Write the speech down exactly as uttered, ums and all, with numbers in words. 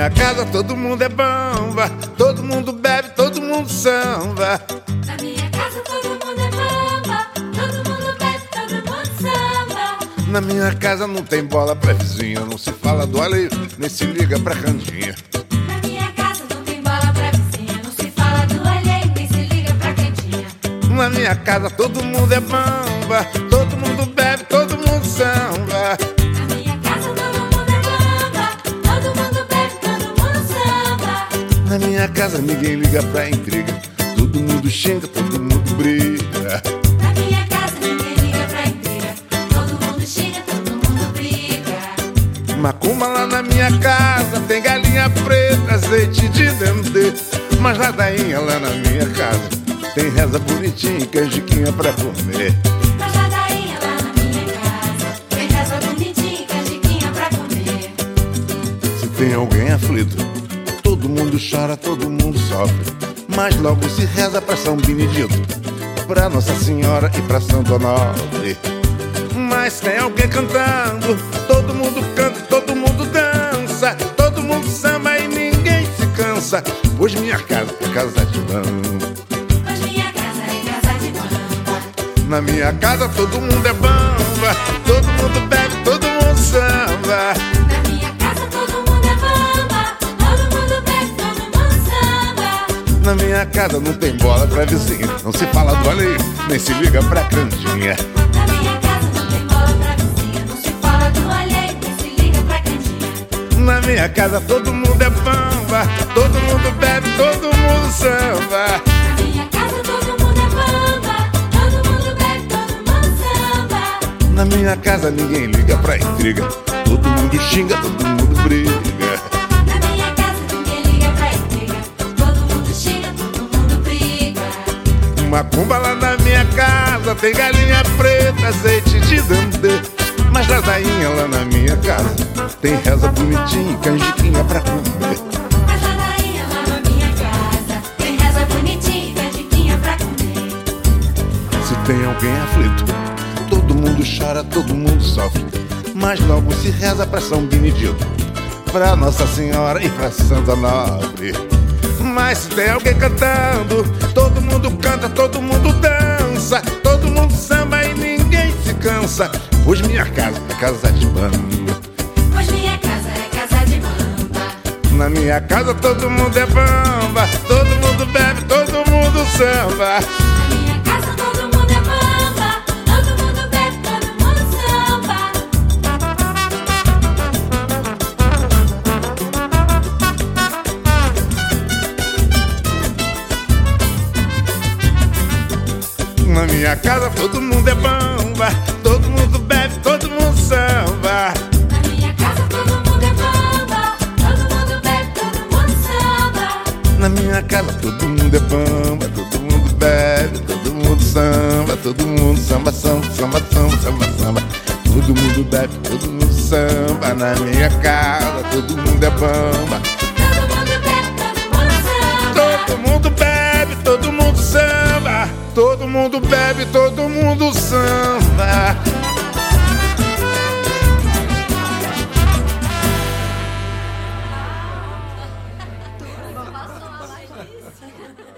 minha casa todo mundo é bamba, todo mundo bebe, todo mundo samba. Na minha casa todo mundo é bamba, todo mundo bebe, todo mundo samba. Na minha casa não tem bola pra vizinha, não se fala do alheio, nem se liga pra cantinha. Na minha casa não tem bola pra vizinha, não se fala do alheio, nem se liga pra cantinha. Na minha casa todo mundo é bamba, todo mundo bebe, todo mundo samba. Na minha casa todo mundo é bamba, todo mundo bebe, todo mundo samba. Na minha casa ninguém liga pra intriga, todo mundo xinga, todo mundo briga. Na minha casa ninguém liga pra intriga, todo mundo xinga, todo mundo briga. Macumba lá na minha casa, tem galinha preta, azeite de dendê. Mas ladainha lá na minha casa, tem reza bonitinha e canjiquinha pra comer. Mas ladainha lá na minha casa, tem reza bonitinha e canjiquinha pra comer. Se tem alguém aflito, todo mundo chora, todo mundo sofre. Mas logo se reza pra São Benedito, pra Nossa Senhora e pra Santo Onofre. Mas tem alguém cantando, todo mundo canta, todo mundo dança, todo mundo samba e ninguém se cansa. Pois minha casa é casa de bamba. Pois minha casa é casa de bamba. Na minha casa todo mundo é bamba, todo mundo bebe, todo mundo samba. Na minha casa todo mundo é bamba, todo mundo bebe, todo mundo samba. Na minha casa não tem bola pra vizinha, não se fala do alheio, nem se liga pra cantinha. Na minha casa não tem bola pra vizinha, não se fala do alheio, nem se liga pra cantinha. Na minha casa todo mundo é bamba, todo mundo bebe, todo mundo samba. Na minha casa todo mundo é bamba, todo mundo bebe, todo mundo samba. Na minha casa ninguém liga pra intriga, todo mundo xinga, todo mundo briga. Na minha casa ninguém liga pra intriga, todo mundo xinga, todo mundo briga. Macumba lá na minha casa, tem galinha preta, azeite de dendê. Mas ladainha lá na minha casa, tem reza bonitinha e canjiquinha pra comer. Mas ladainha lá na minha casa, tem reza bonitinha e canjiquinha pra comer. Se tem alguém aflito, todo mundo chora, todo mundo sofre. Mas logo se reza pra São Benedito, pra Nossa Senhora e pra Santo Onofre. Mas se tem alguém cantando, todo mundo canta, todo mundo dança, todo mundo samba e ninguém se cansa. Pois minha casa é casa de bamba. Pois minha casa é casa de bamba. Na minha casa todo mundo é bamba, todo mundo bebe, todo mundo samba. Na minha casa todo mundo é bamba, todo mundo bebe, todo mundo samba. Na minha casa todo mundo é bamba, todo mundo bebe, todo mundo samba. Na minha casa todo mundo é bamba, todo mundo bebe, todo mundo samba. Na minha casa todo mundo é bamba, todo mundo bebe, todo mundo samba, todo mundo samba, samba, samba, samba, samba, samba. Todo mundo bebe, todo mundo samba. Na minha casa todo mundo é bamba, Todo mundo bebe, todo mundo samba. todo mundo bebe, todo mundo samba. Todo mundo bebe, todo mundo samba.